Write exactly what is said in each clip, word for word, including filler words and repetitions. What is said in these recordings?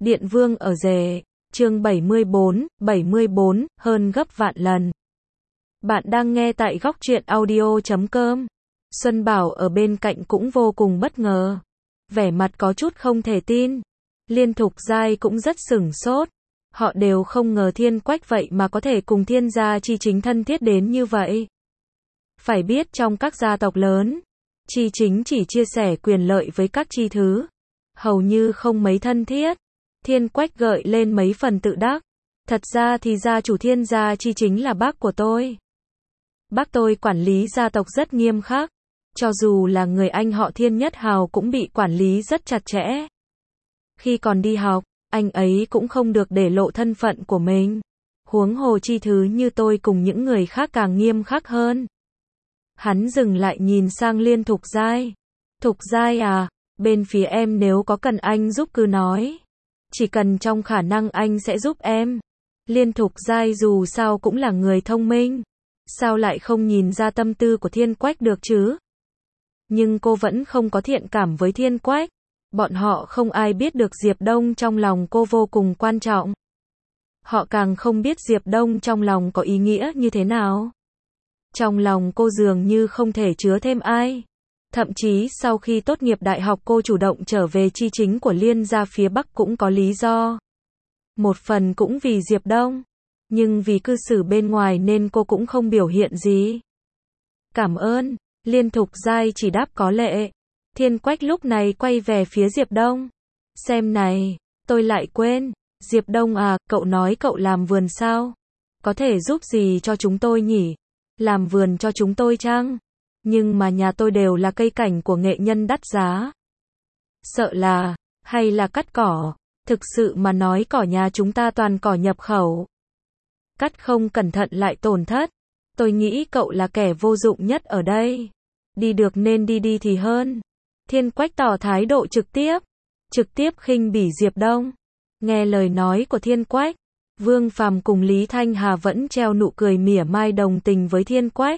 Điện Vương ở rể, chương bảy mươi bốn, bảy mươi bốn, hơn gấp vạn lần. Bạn đang nghe tại góc truyện audio chấm com. Xuân Bảo ở bên cạnh cũng vô cùng bất ngờ. Vẻ mặt có chút không thể tin. Liên Thục Giai cũng rất sửng sốt. Họ đều không ngờ Thiên Quách vậy mà có thể cùng Thiên gia Chi Chính thân thiết đến như vậy. Phải biết trong các gia tộc lớn, Chi Chính chỉ chia sẻ quyền lợi với các chi thứ. Hầu như không mấy thân thiết. Thiên Quách gợi lên mấy phần tự đắc. Thật ra thì gia chủ Thiên gia Chi Chính là bác của tôi. Bác tôi quản lý gia tộc rất nghiêm khắc. Cho dù là người anh họ Thiên Nhất Hào cũng bị quản lý rất chặt chẽ. Khi còn đi học, anh ấy cũng không được để lộ thân phận của mình. Huống hồ chi thứ như tôi cùng những người khác càng nghiêm khắc hơn. Hắn dừng lại nhìn sang Liên Thục Giai. Thục Giai à, bên phía em nếu có cần anh giúp cứ nói. Chỉ cần trong khả năng anh sẽ giúp em. Liên Thục Giai dù sao cũng là người thông minh. Sao lại không nhìn ra tâm tư của Thiên Quách được chứ? Nhưng cô vẫn không có thiện cảm với Thiên Quách. Bọn họ không ai biết được Diệp Đông trong lòng cô vô cùng quan trọng. Họ càng không biết Diệp Đông trong lòng có ý nghĩa như thế nào. Trong lòng cô dường như không thể chứa thêm ai. Thậm chí sau khi tốt nghiệp đại học cô chủ động trở về Chi Chính của Liên gia phía Bắc cũng có lý do. Một phần cũng vì Diệp Đông. Nhưng vì cư xử bên ngoài nên cô cũng không biểu hiện gì. Cảm ơn. Liên Thục Giai chỉ đáp có lệ. Thiên Quách lúc này quay về phía Diệp Đông. Xem này, tôi lại quên. Diệp Đông à, cậu nói cậu làm vườn sao? Có thể giúp gì cho chúng tôi nhỉ? Làm vườn cho chúng tôi chăng? Nhưng mà nhà tôi đều là cây cảnh của nghệ nhân đắt giá. Sợ là, hay là cắt cỏ? Thực sự mà nói cỏ nhà chúng ta toàn cỏ nhập khẩu. Cắt không cẩn thận lại tổn thất. Tôi nghĩ cậu là kẻ vô dụng nhất ở đây. Đi được nên đi đi thì hơn. Thiên Quách tỏ thái độ trực tiếp. Trực tiếp khinh bỉ Diệp Đông. Nghe lời nói của Thiên Quách, Vương Phàm cùng Lý Thanh Hà vẫn treo nụ cười mỉa mai đồng tình với Thiên Quách.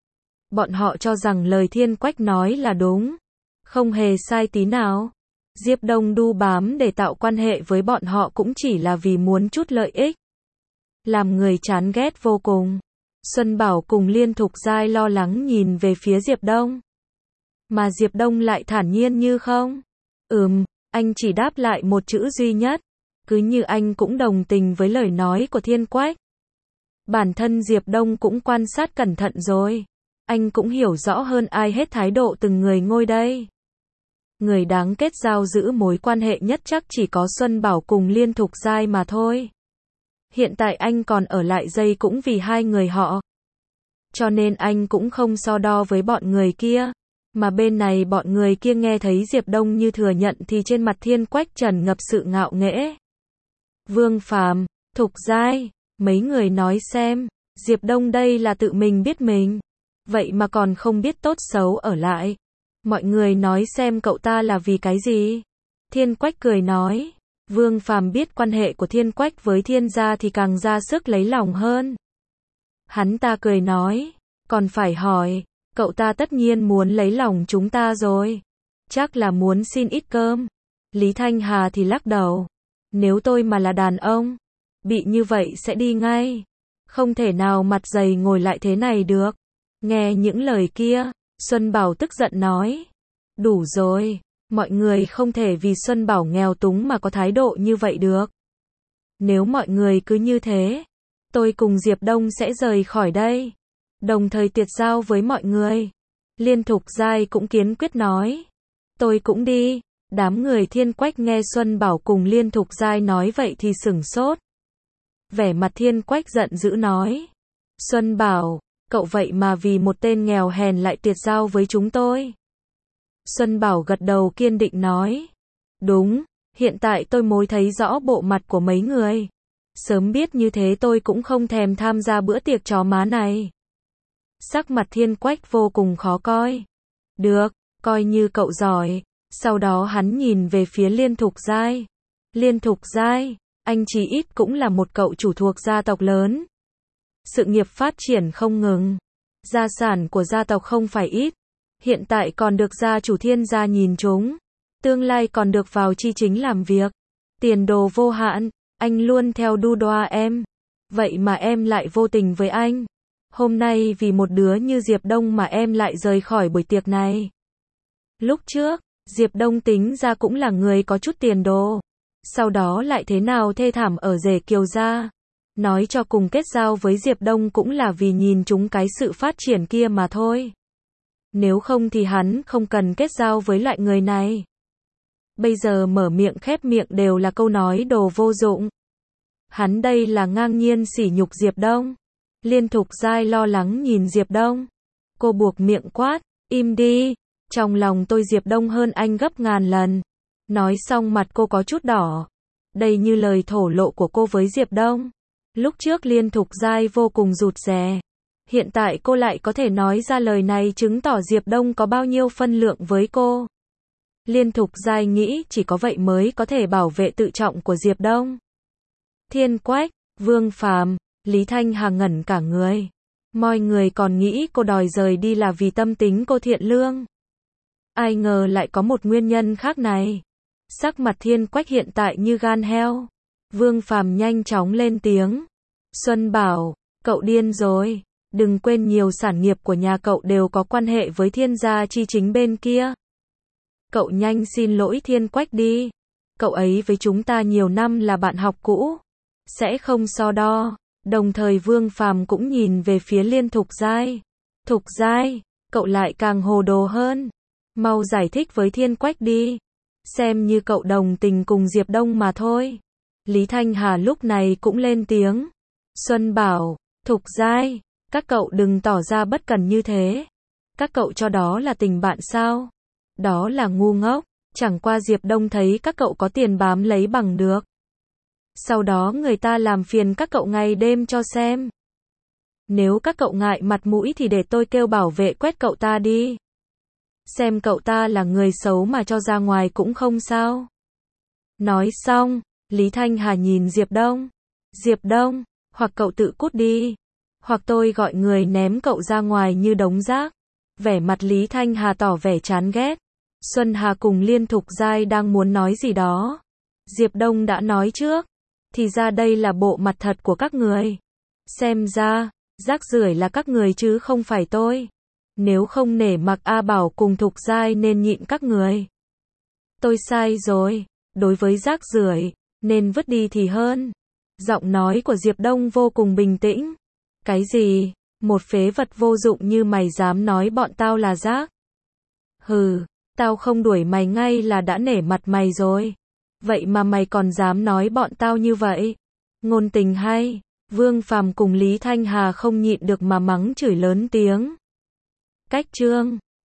Bọn họ cho rằng lời Thiên Quách nói là đúng. Không hề sai tí nào. Diệp Đông đu bám để tạo quan hệ với bọn họ cũng chỉ là vì muốn chút lợi ích. Làm người chán ghét vô cùng. Xuân Bảo cùng Liên Thục Giai lo lắng nhìn về phía Diệp Đông. Mà Diệp Đông lại thản nhiên như không. Ừm, anh chỉ đáp lại một chữ duy nhất. Cứ như anh cũng đồng tình với lời nói của Thiên Quách. Bản thân Diệp Đông cũng quan sát cẩn thận rồi. Anh cũng hiểu rõ hơn ai hết thái độ từng người ngồi đây. Người đáng kết giao giữ mối quan hệ nhất chắc chỉ có Xuân Bảo cùng Liên Thục Giai mà thôi. Hiện tại anh còn ở lại dây cũng vì hai người họ. Cho nên anh cũng không so đo với bọn người kia. Mà bên này bọn người kia nghe thấy Diệp Đông như thừa nhận thì trên mặt Thiên Quách tràn ngập sự ngạo nghễ. Vương Phàm, Thục Giai, mấy người nói xem, Diệp Đông đây là tự mình biết mình. Vậy mà còn không biết tốt xấu ở lại. Mọi người nói xem cậu ta là vì cái gì? Thiên Quách cười nói. Vương Phàm biết quan hệ của Thiên Quách với Thiên gia thì càng ra sức lấy lòng hơn. Hắn ta cười nói. Còn phải hỏi, cậu ta tất nhiên muốn lấy lòng chúng ta rồi. Chắc là muốn xin ít cơm. Lý Thanh Hà thì lắc đầu. Nếu tôi mà là đàn ông, bị như vậy sẽ đi ngay. Không thể nào mặt dày ngồi lại thế này được. Nghe những lời kia, Xuân Bảo tức giận nói. Đủ rồi, mọi người không thể vì Xuân Bảo nghèo túng mà có thái độ như vậy được. Nếu mọi người cứ như thế, tôi cùng Diệp Đông sẽ rời khỏi đây. Đồng thời tuyệt giao với mọi người. Liên Thục Giai cũng kiên quyết nói. Tôi cũng đi. Đám người Thiên Quách nghe Xuân Bảo cùng Liên Thục Giai nói vậy thì sửng sốt. Vẻ mặt Thiên Quách giận dữ nói. Xuân Bảo, cậu vậy mà vì một tên nghèo hèn lại tuyệt giao với chúng tôi. Xuân Bảo gật đầu kiên định nói. Đúng, hiện tại tôi mới thấy rõ bộ mặt của mấy người. Sớm biết như thế tôi cũng không thèm tham gia bữa tiệc chó má này. Sắc mặt Thiên Quách vô cùng khó coi. Được, coi như cậu giỏi. Sau đó hắn nhìn về phía Liên Thục Giai. Liên Thục Giai, anh chí ít cũng là một cậu chủ thuộc gia tộc lớn. Sự nghiệp phát triển không ngừng. Gia sản của gia tộc không phải ít. Hiện tại còn được gia chủ Thiên gia nhìn trúng. Tương lai còn được vào Chi Chính làm việc. Tiền đồ vô hạn, anh luôn theo đu đoa em. Vậy mà em lại vô tình với anh. Hôm nay vì một đứa như Diệp Đông mà em lại rời khỏi buổi tiệc này. Lúc trước, Diệp Đông tính ra cũng là người có chút tiền đồ. Sau đó lại thế nào thê thảm ở rể Kiều gia. Nói cho cùng kết giao với Diệp Đông cũng là vì nhìn chúng cái sự phát triển kia mà thôi. Nếu không thì hắn không cần kết giao với loại người này. Bây giờ mở miệng khép miệng đều là câu nói đồ vô dụng. Hắn đây là ngang nhiên sỉ nhục Diệp Đông. Liên Thục Giai lo lắng nhìn Diệp Đông. Cô buộc miệng quát, im đi. Trong lòng tôi Diệp Đông hơn anh gấp ngàn lần. Nói xong mặt cô có chút đỏ. Đây như lời thổ lộ của cô với Diệp Đông. Lúc trước Liên Thục Giai vô cùng rụt rè. Hiện tại cô lại có thể nói ra lời này chứng tỏ Diệp Đông có bao nhiêu phân lượng với cô. Liên Thục Giai nghĩ chỉ có vậy mới có thể bảo vệ tự trọng của Diệp Đông. Thiên Quách, Vương Phàm, Lý Thanh Hà ngẩn cả người. Mọi người còn nghĩ cô đòi rời đi là vì tâm tính cô thiện lương. Ai ngờ lại có một nguyên nhân khác này. Sắc mặt Thiên Quách hiện tại như gan heo. Vương Phàm nhanh chóng lên tiếng. Xuân bảo, cậu điên rồi. Đừng quên nhiều sản nghiệp của nhà cậu đều có quan hệ với Thiên gia chi chính bên kia. Cậu nhanh xin lỗi Thiên Quách đi. Cậu ấy với chúng ta nhiều năm là bạn học cũ. Sẽ không so đo. Đồng thời Vương Phàm cũng nhìn về phía Liên Thục Giai. Thục Giai, cậu lại càng hồ đồ hơn. Mau giải thích với Thiên Quách đi. Xem như cậu đồng tình cùng Diệp Đông mà thôi. Lý Thanh Hà lúc này cũng lên tiếng. Xuân bảo, Thục Giai, các cậu đừng tỏ ra bất cần như thế. Các cậu cho đó là tình bạn sao? Đó là ngu ngốc. Chẳng qua Diệp Đông thấy các cậu có tiền bám lấy bằng được. Sau đó người ta làm phiền các cậu ngày đêm cho xem. Nếu các cậu ngại mặt mũi thì để tôi kêu bảo vệ quét cậu ta đi. Xem cậu ta là người xấu mà cho ra ngoài cũng không sao. Nói xong, Lý Thanh Hà nhìn Diệp Đông. Diệp Đông, hoặc cậu tự cút đi, hoặc tôi gọi người ném cậu ra ngoài như đống rác. Vẻ mặt Lý Thanh Hà tỏ vẻ chán ghét. Xuân Hà cùng Liên Thục Giai đang muốn nói gì đó. Diệp Đông đã nói trước. Thì ra đây là bộ mặt thật của các người. Xem ra, rác rưởi là các người chứ không phải tôi. Nếu không nể mặc A Bảo cùng Thục Giai nên nhịn các người. Tôi sai rồi. Đối với rác rưởi, nên vứt đi thì hơn. Giọng nói của Diệp Đông vô cùng bình tĩnh. Cái gì? Một phế vật vô dụng như mày dám nói bọn tao là rác? Hừ, tao không đuổi mày ngay là đã nể mặt mày rồi. Vậy mà mày còn dám nói bọn tao như vậy? Ngôn tình hay. Vương Phàm cùng Lý Thanh Hà không nhịn được mà mắng chửi lớn tiếng. Cách chương